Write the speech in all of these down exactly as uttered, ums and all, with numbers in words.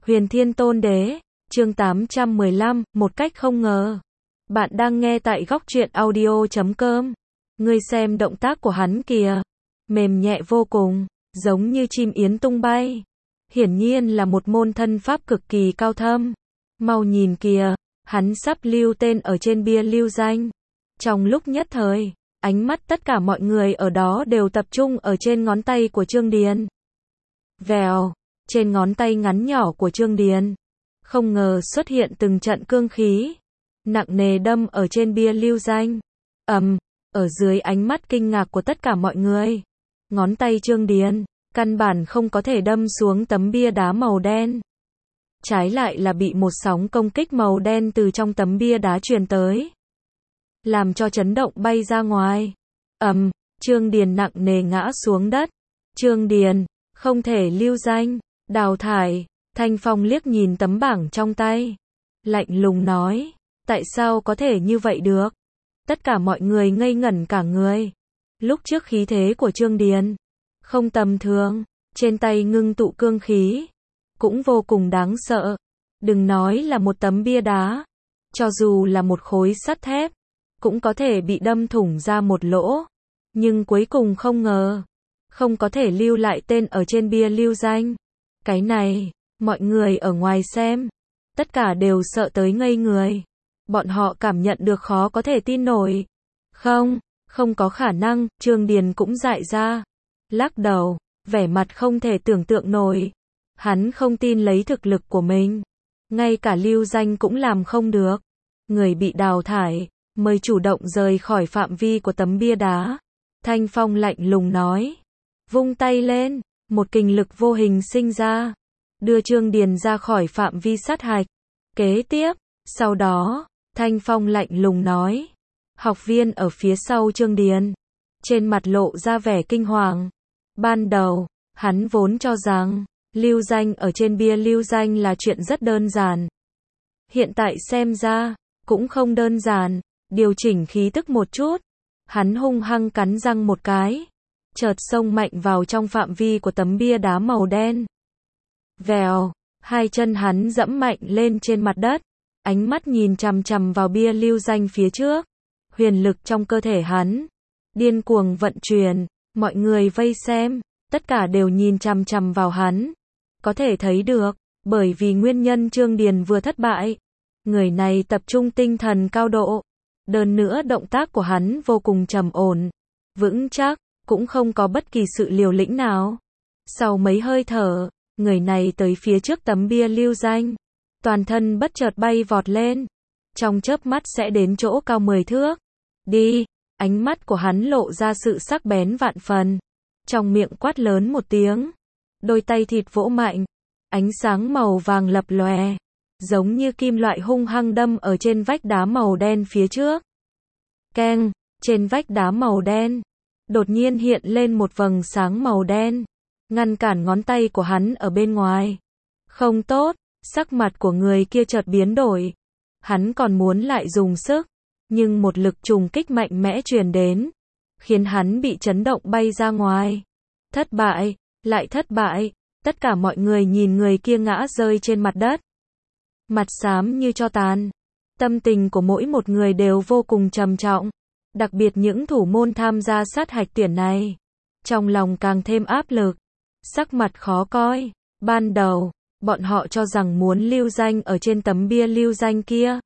Huyền Thiên Tôn Đế, chương tám trăm mười lăm, một cách không ngờ. Bạn đang nghe tại góc truyện audio chấm com. Ngươi xem động tác của hắn kìa, mềm nhẹ vô cùng, giống như chim yến tung bay. Hiển nhiên là một môn thân pháp cực kỳ cao thâm. Mau nhìn kìa, hắn sắp lưu tên ở trên bia lưu danh. Trong lúc nhất thời, ánh mắt tất cả mọi người ở đó đều tập trung ở trên ngón tay của Trương Điền. Vèo, trên ngón tay ngắn nhỏ của Trương Điền, không ngờ xuất hiện từng trận cương khí, nặng nề đâm ở trên bia lưu danh. Ầm, ở dưới ánh mắt kinh ngạc của tất cả mọi người, ngón tay Trương Điền, căn bản không có thể đâm xuống tấm bia đá màu đen. Trái lại là bị một sóng công kích màu đen từ trong tấm bia đá truyền tới, làm cho chấn động bay ra ngoài. Ầm, Trương Điền nặng nề ngã xuống đất. Trương Điền, không thể lưu danh, đào thải. Thanh Phong liếc nhìn tấm bảng trong tay, lạnh lùng nói, tại sao có thể như vậy được? Tất cả mọi người ngây ngẩn cả người. Lúc trước khí thế của Trương Điền không tầm thường, trên tay ngưng tụ cương khí, cũng vô cùng đáng sợ. Đừng nói là một tấm bia đá, cho dù là một khối sắt thép, cũng có thể bị đâm thủng ra một lỗ. Nhưng cuối cùng không ngờ, không có thể lưu lại tên ở trên bia lưu danh. Cái này, mọi người ở ngoài xem, tất cả đều sợ tới ngây người. Bọn họ cảm nhận được khó có thể tin nổi. Không, không có khả năng. Trương Điền cũng dại ra, lắc đầu, vẻ mặt không thể tưởng tượng nổi. Hắn không tin lấy thực lực của mình, ngay cả lưu danh cũng làm không được. Người bị đào thải mới chủ động rời khỏi phạm vi của tấm bia đá. Thanh Phong lạnh lùng nói, vung tay lên, một kình lực vô hình sinh ra, đưa Trương Điền ra khỏi phạm vi sát hạch. Kế tiếp, sau đó, Thanh Phong lạnh lùng nói, học viên ở phía sau Trương Điền, trên mặt lộ ra vẻ kinh hoàng. Ban đầu, hắn vốn cho rằng, lưu danh ở trên bia lưu danh là chuyện rất đơn giản. Hiện tại xem ra, cũng không đơn giản. Điều chỉnh khí tức một chút, hắn hung hăng cắn răng một cái, chợt xông mạnh vào trong phạm vi của tấm bia đá màu đen. Vèo, hai chân hắn dẫm mạnh lên trên mặt đất, ánh mắt nhìn chằm chằm vào bia lưu danh phía trước. Huyền lực trong cơ thể hắn điên cuồng vận chuyển, mọi người vây xem, tất cả đều nhìn chằm chằm vào hắn. Có thể thấy được, bởi vì nguyên nhân Trương Điền vừa thất bại, người này tập trung tinh thần cao độ. Đơn nữa động tác của hắn vô cùng trầm ổn, vững chắc, cũng không có bất kỳ sự liều lĩnh nào. Sau mấy hơi thở, người này tới phía trước tấm bia lưu danh, toàn thân bất chợt bay vọt lên, trong chớp mắt sẽ đến chỗ cao mười thước. Đi, ánh mắt của hắn lộ ra sự sắc bén vạn phần, trong miệng quát lớn một tiếng, đôi tay thịt vỗ mạnh, ánh sáng màu vàng lập lòe, giống như kim loại hung hăng đâm ở trên vách đá màu đen phía trước. Keng, trên vách đá màu đen, đột nhiên hiện lên một vầng sáng màu đen, ngăn cản ngón tay của hắn ở bên ngoài. Không tốt, sắc mặt của người kia chợt biến đổi. Hắn còn muốn lại dùng sức, nhưng một lực trùng kích mạnh mẽ truyền đến, khiến hắn bị chấn động bay ra ngoài. Thất bại, lại thất bại, tất cả mọi người nhìn người kia ngã rơi trên mặt đất, mặt xám như tro tàn. Tâm tình của mỗi một người đều vô cùng trầm trọng, đặc biệt những thủ môn tham gia sát hạch tuyển này, trong lòng càng thêm áp lực, sắc mặt khó coi. Ban đầu, bọn họ cho rằng muốn lưu danh ở trên tấm bia lưu danh kia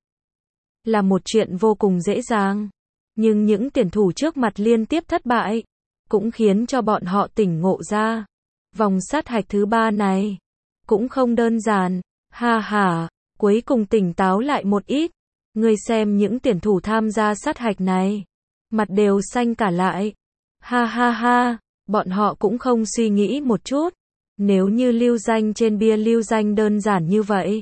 là một chuyện vô cùng dễ dàng, nhưng những tuyển thủ trước mặt liên tiếp thất bại, cũng khiến cho bọn họ tỉnh ngộ ra, vòng sát hạch thứ ba này cũng không đơn giản. Ha ha, cuối cùng tỉnh táo lại một ít. Ngươi xem những tuyển thủ tham gia sát hạch này, mặt đều xanh cả lại. Ha ha ha, bọn họ cũng không suy nghĩ một chút, nếu như lưu danh trên bia lưu danh đơn giản như vậy,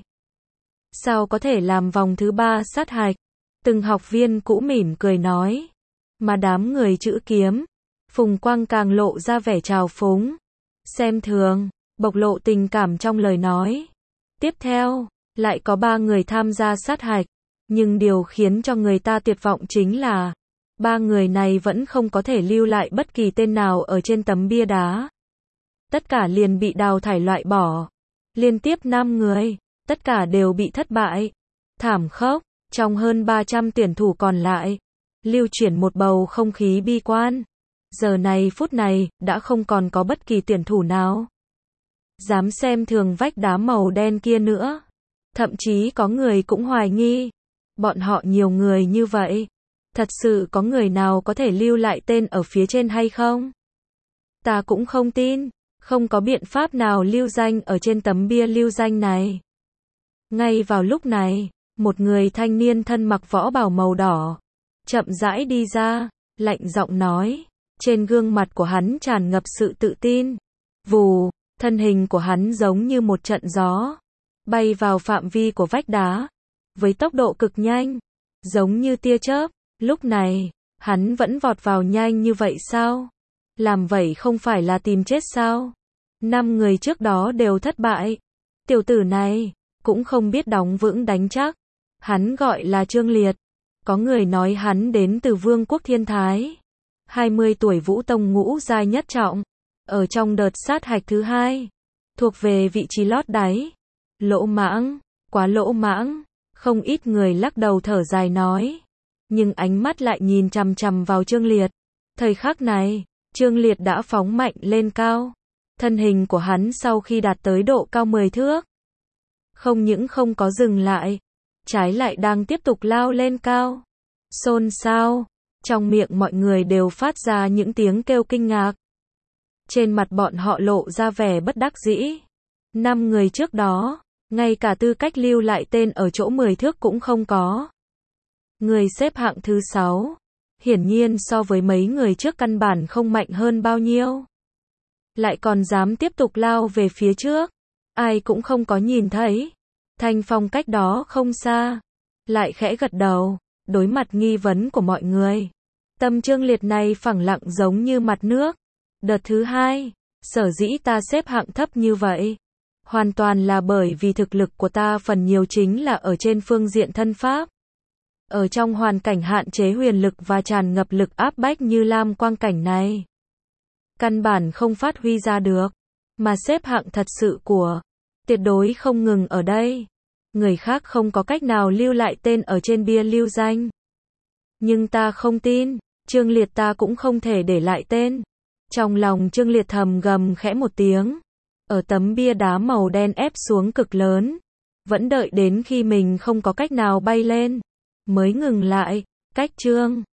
sao có thể làm vòng thứ ba sát hạch? Từng học viên cũ mỉm cười nói, mà đám người chữ kiếm, Phùng Quang càng lộ ra vẻ trào phúng, xem thường, bộc lộ tình cảm trong lời nói. Tiếp theo, lại có ba người tham gia sát hạch, nhưng điều khiến cho người ta tuyệt vọng chính là, ba người này vẫn không có thể lưu lại bất kỳ tên nào ở trên tấm bia đá. Tất cả liền bị đào thải loại bỏ. Liên tiếp năm người, tất cả đều bị thất bại. Thảm khốc, trong hơn ba trăm tuyển thủ còn lại, lưu chuyển một bầu không khí bi quan. Giờ này phút này, đã không còn có bất kỳ tuyển thủ nào dám xem thường vách đá màu đen kia nữa. Thậm chí có người cũng hoài nghi, bọn họ nhiều người như vậy, thật sự có người nào có thể lưu lại tên ở phía trên hay không? Ta cũng không tin, không có biện pháp nào lưu danh ở trên tấm bia lưu danh này. Ngay vào lúc này, một người thanh niên thân mặc võ bào màu đỏ, chậm rãi đi ra, lạnh giọng nói, trên gương mặt của hắn tràn ngập sự tự tin. Vù, thân hình của hắn giống như một trận gió, bay vào phạm vi của vách đá, với tốc độ cực nhanh, giống như tia chớp. Lúc này, hắn vẫn vọt vào nhanh như vậy sao? Làm vậy không phải là tìm chết sao? Năm người trước đó đều thất bại. Tiểu tử này, cũng không biết đóng vững đánh chắc. Hắn gọi là Trương Liệt. Có người nói hắn đến từ Vương quốc Thiên Thái. hai mươi tuổi Vũ Tông ngũ giai nhất trọng. Ở trong đợt sát hạch thứ hai. Thuộc về vị trí lót đáy. Lỗ mãng, quá lỗ mãng. Không ít người lắc đầu thở dài nói. Nhưng ánh mắt lại nhìn chằm chằm vào Trương Liệt. Thời khắc này, Trương Liệt đã phóng mạnh lên cao. Thân hình của hắn sau khi đạt tới độ cao mười thước, không những không có dừng lại, trái lại đang tiếp tục lao lên cao. Xôn xao, trong miệng mọi người đều phát ra những tiếng kêu kinh ngạc. Trên mặt bọn họ lộ ra vẻ bất đắc dĩ. Năm người trước đó, ngay cả tư cách lưu lại tên ở chỗ mười thước cũng không có. Người xếp hạng thứ sáu, hiển nhiên so với mấy người trước căn bản không mạnh hơn bao nhiêu. Lại còn dám tiếp tục lao về phía trước. Ai cũng không có nhìn thấy. Thanh Phong cách đó không xa, lại khẽ gật đầu, đối mặt nghi vấn của mọi người. Tâm Trương Liệt này phẳng lặng giống như mặt nước. Đợt thứ hai, sở dĩ ta xếp hạng thấp như vậy, hoàn toàn là bởi vì thực lực của ta phần nhiều chính là ở trên phương diện thân pháp. Ở trong hoàn cảnh hạn chế huyền lực và tràn ngập lực áp bách như Lam Quang cảnh này, căn bản không phát huy ra được, mà xếp hạng thật sự của tuyệt đối không ngừng ở đây. Người khác không có cách nào lưu lại tên ở trên bia lưu danh. Nhưng ta không tin, Trương Liệt ta cũng không thể để lại tên. Trong lòng Trương Liệt thầm gầm khẽ một tiếng. Ở tấm bia đá màu đen ép xuống cực lớn. Vẫn đợi đến khi mình không có cách nào bay lên, mới ngừng lại. Cách Trương